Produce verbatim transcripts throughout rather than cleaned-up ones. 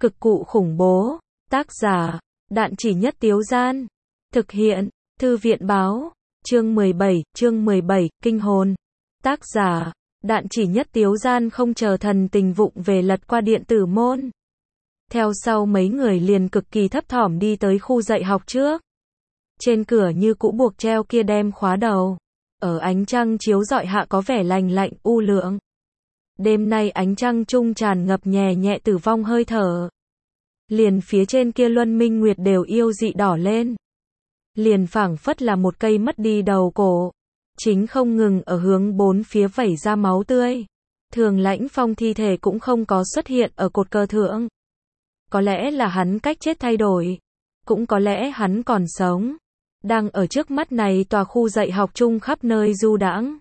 Cực cụ khủng bố. Tác giả, Đạn Chỉ Nhất Tiếu Gian. Thực hiện, Thư viện Báo. Chương mười bảy, chương mười bảy, Kinh hồn. Tác giả, Đạn Chỉ Nhất Tiếu Gian không chờ thần tình vụng về lật qua điện tử môn. Theo sau mấy người liền cực kỳ thấp thỏm đi tới khu dạy học trước. Trên cửa như cũ buộc treo kia đem khóa đầu. Ở ánh trăng chiếu rọi hạ có vẻ lành lạnh, u lượng. Đêm nay ánh trăng trung tràn ngập nhẹ nhẹ tử vong hơi thở. Liền phía trên kia luân minh nguyệt đều yêu dị đỏ lên. Liền phảng phất là một cây mất đi đầu cổ. Chính không ngừng ở hướng bốn phía vẩy ra máu tươi. Thường Lãnh Phong thi thể cũng không có xuất hiện ở cột cờ thượng. Có lẽ là hắn cách chết thay đổi. Cũng có lẽ hắn còn sống. Đang ở trước mắt này tòa khu dạy học chung khắp nơi du đãng.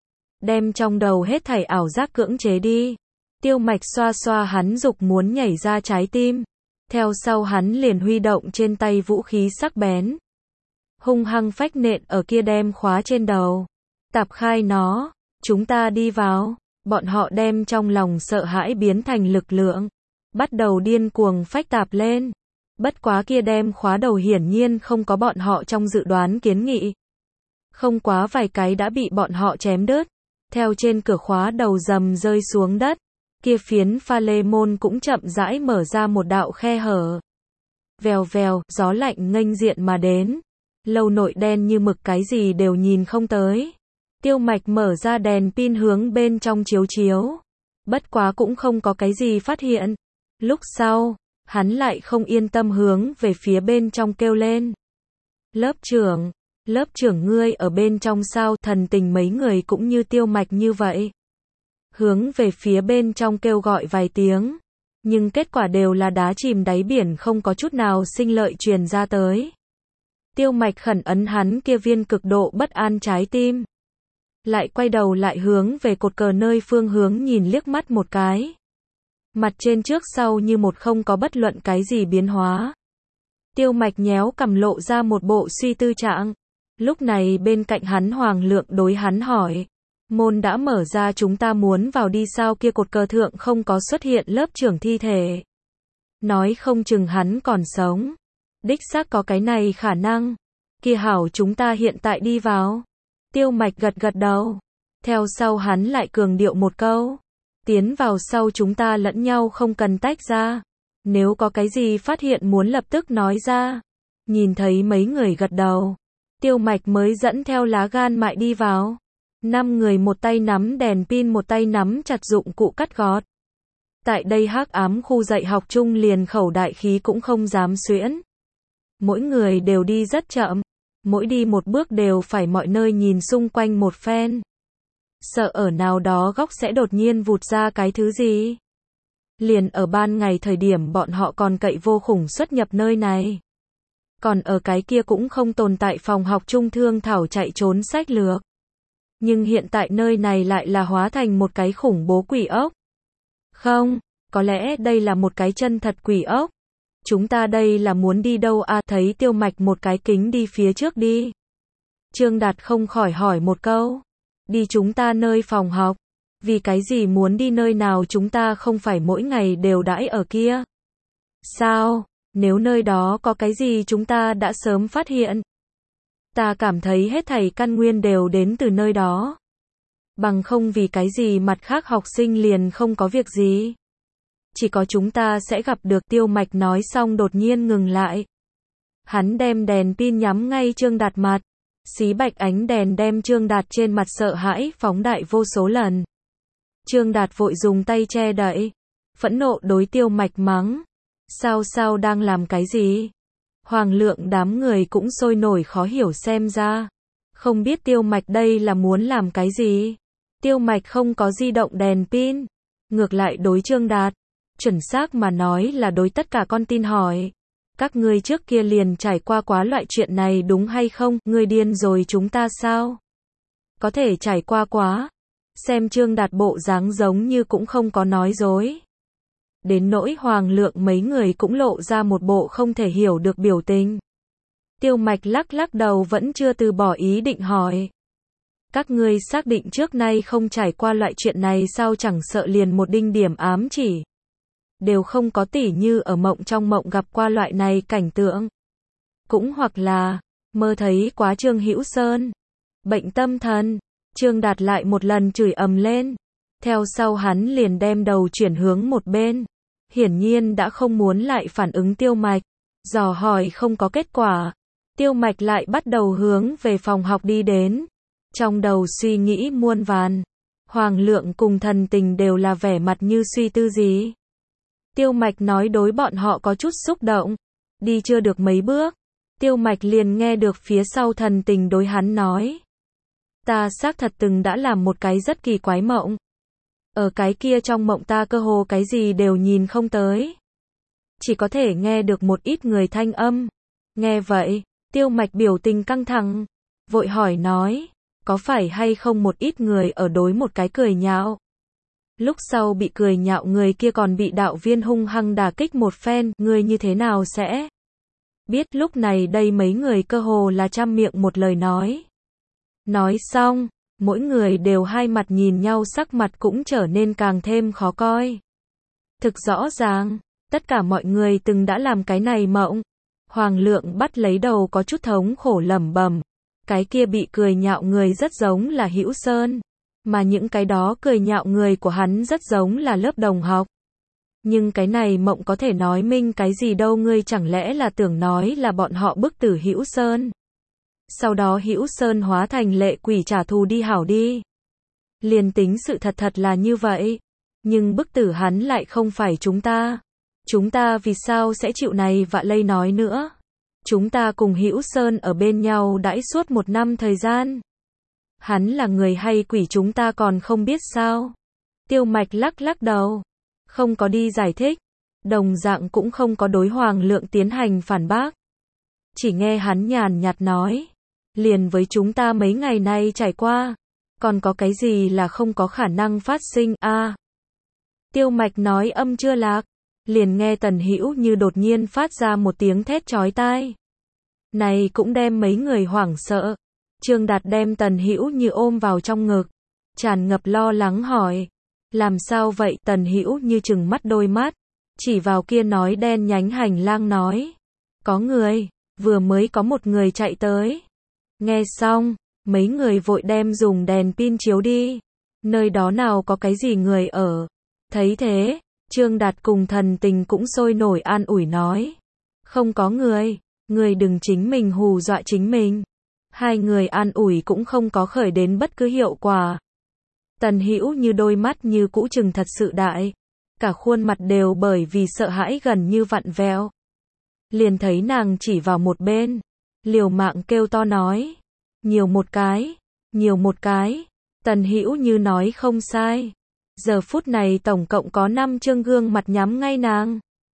Đem trong đầu hết thảy ảo giác cưỡng chế đi. Tiêu Mạch xoa xoa hắn dục muốn nhảy ra trái tim. Theo sau hắn liền huy động trên tay vũ khí sắc bén. Hung hăng phách nện ở kia đem khóa trên đầu. Tạp khai nó, chúng ta đi vào. Bọn họ đem trong lòng sợ hãi biến thành lực lượng. Bắt đầu điên cuồng phách tạp lên. Bất quá kia đem khóa đầu hiển nhiên không có bọn họ trong dự đoán kiến nghị. Không quá vài cái đã bị bọn họ chém đứt. Theo trên cửa khóa đầu rầm rơi xuống đất. Kia phiến pha lê môn cũng chậm rãi mở ra một đạo khe hở. Vèo vèo, gió lạnh nghênh diện mà đến. Lâu nội đen như mực cái gì đều nhìn không tới. Tiêu Mạch mở ra đèn pin hướng bên trong chiếu chiếu. Bất quá cũng không có cái gì phát hiện. Lúc sau, hắn lại không yên tâm hướng về phía bên trong kêu lên. Lớp trưởng, lớp trưởng ngươi ở bên trong sao? Thần tình mấy người cũng như Tiêu Mạch như vậy. Hướng về phía bên trong kêu gọi vài tiếng. Nhưng kết quả đều là đá chìm đáy biển, không có chút nào sinh lợi truyền ra tới. Tiêu Mạch khẩn ấn hắn kia viên cực độ bất an trái tim. Lại quay đầu lại hướng về cột cờ nơi phương hướng nhìn liếc mắt một cái. Mặt trên trước sau như một không có bất luận cái gì biến hóa. Tiêu Mạch nhéo cằm lộ ra một bộ suy tư trạng. Lúc này bên cạnh hắn Hoàng Lượng đối hắn hỏi. Môn đã mở ra, chúng ta muốn vào đi sao? Kia cột cờ thượng không có xuất hiện lớp trưởng thi thể. Nói không chừng hắn còn sống. Đích xác có cái này khả năng. Kia hảo, chúng ta hiện tại đi vào. Tiêu Mạch gật gật đầu. Theo sau hắn lại cường điệu một câu. Tiến vào sau chúng ta lẫn nhau không cần tách ra. Nếu có cái gì phát hiện muốn lập tức nói ra. Nhìn thấy mấy người gật đầu. Tiêu Mạch mới dẫn theo lá gan mại đi vào. Năm người một tay nắm đèn pin, một tay nắm chặt dụng cụ cắt gót. Tại đây hắc ám khu dạy học chung liền khẩu đại khí cũng không dám xuyễn. Mỗi người đều đi rất chậm. Mỗi đi một bước đều phải mọi nơi nhìn xung quanh một phen. Sợ ở nào đó góc sẽ đột nhiên vụt ra cái thứ gì. Liền ở ban ngày thời điểm bọn họ còn cậy vô khủng xuất nhập nơi này. Còn ở cái kia cũng không tồn tại phòng học chung thương thảo chạy trốn sách lược. Nhưng hiện tại nơi này lại là hóa thành một cái khủng bố quỷ ốc. Không, có lẽ đây là một cái chân thật quỷ ốc. Chúng ta đây là muốn đi đâu à? Thấy Tiêu Mạch một cái kính đi phía trước đi. Trương Đạt không khỏi hỏi một câu. Đi chúng ta nơi phòng học. Vì cái gì muốn đi nơi nào? Chúng ta không phải mỗi ngày đều đãi ở kia. Sao? Nếu nơi đó có cái gì chúng ta đã sớm phát hiện. Ta cảm thấy hết thảy căn nguyên đều đến từ nơi đó. Bằng không vì cái gì mặt khác học sinh liền không có việc gì. Chỉ có chúng ta sẽ gặp được. Tiêu Mạch nói xong đột nhiên ngừng lại. Hắn đem đèn pin nhắm ngay Trương Đạt mặt. Xí bạch ánh đèn đem Trương Đạt trên mặt sợ hãi phóng đại vô số lần. Trương Đạt vội dùng tay che đậy. Phẫn nộ đối Tiêu Mạch mắng. Sao sao đang làm cái gì? Hoàng Lượng đám người cũng sôi nổi khó hiểu xem ra. Không biết Tiêu Mạch đây là muốn làm cái gì? Tiêu Mạch không có di động đèn pin. Ngược lại đối Trương Đạt. Chuẩn xác mà nói là đối tất cả con tin hỏi. Các ngươi trước kia liền trải qua quá loại chuyện này đúng hay không? Ngươi điên rồi chúng ta sao? Có thể trải qua quá. Xem Trương Đạt bộ dáng giống như cũng không có nói dối. Đến nỗi Hoàng Lượng mấy người cũng lộ ra một bộ không thể hiểu được biểu tình. Tiêu Mạch lắc lắc đầu vẫn chưa từ bỏ ý định hỏi. Các ngươi xác định trước nay không trải qua loại chuyện này sao? Chẳng sợ liền một đinh điểm ám chỉ đều không có tỉ như ở mộng trong mộng gặp qua loại này cảnh tượng. Cũng hoặc là, mơ thấy quá Trương Hữu Sơn. Bệnh tâm thần, Trương Đạt lại một lần chửi ầm lên. Theo sau hắn liền đem đầu chuyển hướng một bên. Hiển nhiên đã không muốn lại phản ứng Tiêu Mạch. Dò hỏi không có kết quả. Tiêu Mạch lại bắt đầu hướng về phòng học đi đến. Trong đầu suy nghĩ muôn vàn. Hoàng Lượng cùng Thần Tình đều là vẻ mặt như suy tư gì. Tiêu Mạch nói đối bọn họ có chút xúc động. Đi chưa được mấy bước. Tiêu Mạch liền nghe được phía sau Thần Tình đối hắn nói. Ta xác thật từng đã làm một cái rất kỳ quái mộng. Ở cái kia trong mộng ta cơ hồ cái gì đều nhìn không tới. Chỉ có thể nghe được một ít người thanh âm. Nghe vậy, Tiêu Mạch biểu tình căng thẳng. Vội hỏi nói. Có phải hay không một ít người ở đối một cái cười nhạo. Lúc sau bị cười nhạo người kia còn bị đạo viên hung hăng đả kích một phen. Người như thế nào sẽ biết. Lúc này đây mấy người cơ hồ là trăm miệng một lời nói. Nói xong, mỗi người đều hai mặt nhìn nhau, sắc mặt cũng trở nên càng thêm khó coi. Thực rõ ràng, tất cả mọi người từng đã làm cái này mộng. Hoàng Lượng bắt lấy đầu có chút thống khổ lẩm bẩm. Cái kia bị cười nhạo người rất giống là Hữu Sơn. Mà những cái đó cười nhạo người của hắn rất giống là lớp đồng học. Nhưng cái này mộng có thể nói minh cái gì đâu, ngươi chẳng lẽ là tưởng nói là bọn họ bức tử Hữu Sơn. Sau đó Hữu Sơn hóa thành lệ quỷ trả thù đi hảo đi. Liền tính sự thật thật là như vậy. Nhưng bức tử hắn lại không phải chúng ta. Chúng ta vì sao sẽ chịu này vạ lây nói nữa. Chúng ta cùng Hữu Sơn ở bên nhau đãi suốt một năm thời gian. Hắn là người hay quỷ chúng ta còn không biết sao. Tiêu Mạch lắc lắc đầu. Không có đi giải thích. Đồng dạng cũng không có đối Hoàng Lượng tiến hành phản bác. Chỉ nghe hắn nhàn nhạt nói. Liền với chúng ta mấy ngày nay trải qua. Còn có cái gì là không có khả năng phát sinh a à, Tiêu Mạch nói âm chưa lạc. Liền nghe Tần Hữu Như đột nhiên phát ra một tiếng thét chói tai. Này cũng đem mấy người hoảng sợ. Trương Đạt đem Tần Hữu Như ôm vào trong ngực. Tràn ngập lo lắng hỏi. Làm sao vậy? Tần Hữu Như trừng mắt đôi mắt. Chỉ vào kia nói đen nhánh hành lang nói. Có người, vừa mới có một người chạy tới. Nghe xong, mấy người vội đem dùng đèn pin chiếu đi. Nơi đó nào có cái gì người ở. Thấy thế, Trương Đạt cùng Thần Tình cũng sôi nổi an ủi nói. Không có người, người đừng chính mình hù dọa chính mình. Hai người an ủi cũng không có khởi đến bất cứ hiệu quả. Tần Hữu Như đôi mắt như cũ trừng thật sự đại. Cả khuôn mặt đều bởi vì sợ hãi gần như vặn vẹo. Liền thấy nàng chỉ vào một bên. Liều mạng kêu to nói. Nhiều một cái, nhiều một cái. Tần Hữu Như nói không sai. Giờ phút này tổng cộng có năm trương gương mặt nhắm ngay nàng.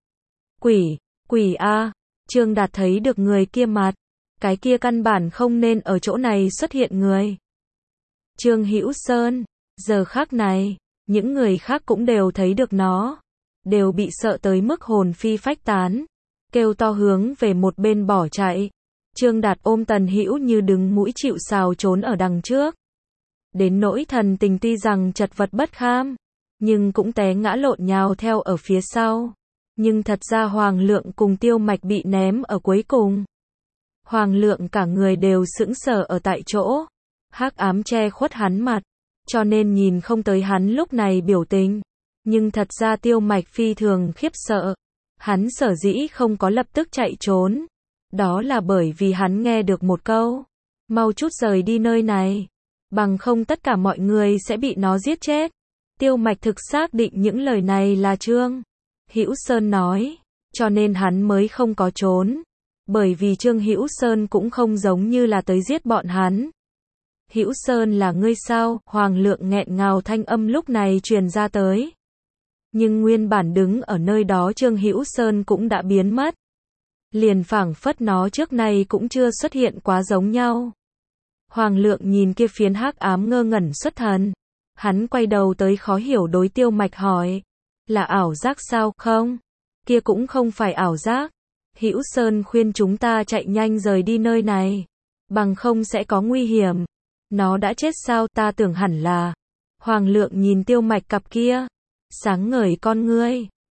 Quỷ, quỷ a. Trương Đạt thấy được người kia mặt. Cái kia căn bản không nên ở chỗ này xuất hiện người. Trương Hữu Sơn. Giờ khắc này, những người khác cũng đều thấy được nó. Đều bị sợ tới mức hồn phi phách tán. Kêu to hướng về một bên bỏ chạy. Trương Đạt ôm Tần Hữu Như đứng mũi chịu sào trốn ở đằng trước. Đến nỗi Thần Tình tuy rằng chật vật bất kham, nhưng cũng té ngã lộn nhào theo ở phía sau. Nhưng thật ra Hoàng Lượng cùng Tiêu Mạch bị ném ở cuối cùng. Hoàng Lượng cả người đều sững sờ ở tại chỗ. Hắc ám che khuất hắn mặt, cho nên nhìn không tới hắn lúc này biểu tình. Nhưng thật ra Tiêu Mạch phi thường khiếp sợ. Hắn sở dĩ không có lập tức chạy trốn. Đó là bởi vì hắn nghe được một câu. Mau chút rời đi nơi này. Bằng không tất cả mọi người sẽ bị nó giết chết. Tiêu Mạch thực xác định những lời này là Trương Hữu Sơn nói. Cho nên hắn mới không có trốn. Bởi vì Trương Hữu Sơn cũng không giống như là tới giết bọn hắn. Hữu Sơn là ngươi sao? Hoàng Lượng nghẹn ngào thanh âm lúc này truyền ra tới. Nhưng nguyên bản đứng ở nơi đó Trương Hữu Sơn cũng đã biến mất. Liền phảng phất nó trước nay cũng chưa xuất hiện quá giống nhau. Hoàng Lượng nhìn kia phiến hắc ám ngơ ngẩn xuất thần. Hắn quay đầu tới khó hiểu đối Tiêu Mạch hỏi. Là ảo giác sao? Không. Kia cũng không phải ảo giác. Hữu Sơn khuyên chúng ta chạy nhanh rời đi nơi này. Bằng không sẽ có nguy hiểm. Nó đã chết sao? Ta tưởng hẳn là. Hoàng Lượng nhìn Tiêu Mạch cặp kia sáng ngời con ngươi.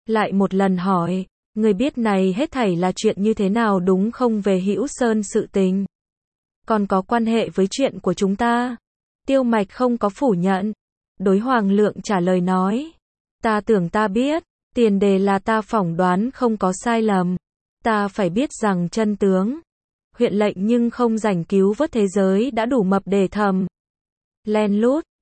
lại một lần hỏi, người biết này hết thảy là chuyện như thế nào đúng không về Hữu Sơn sự tình? Còn có quan hệ với chuyện của chúng ta? Tiêu Mạch không có phủ nhận. Đối Hoàng Lượng trả lời nói, ta tưởng ta biết, tiền đề là ta phỏng đoán không có sai lầm. Ta phải biết rằng chân tướng. Huyện lệnh nhưng không rảnh cứu vớt thế giới đã đủ mập để thầm. Len lút,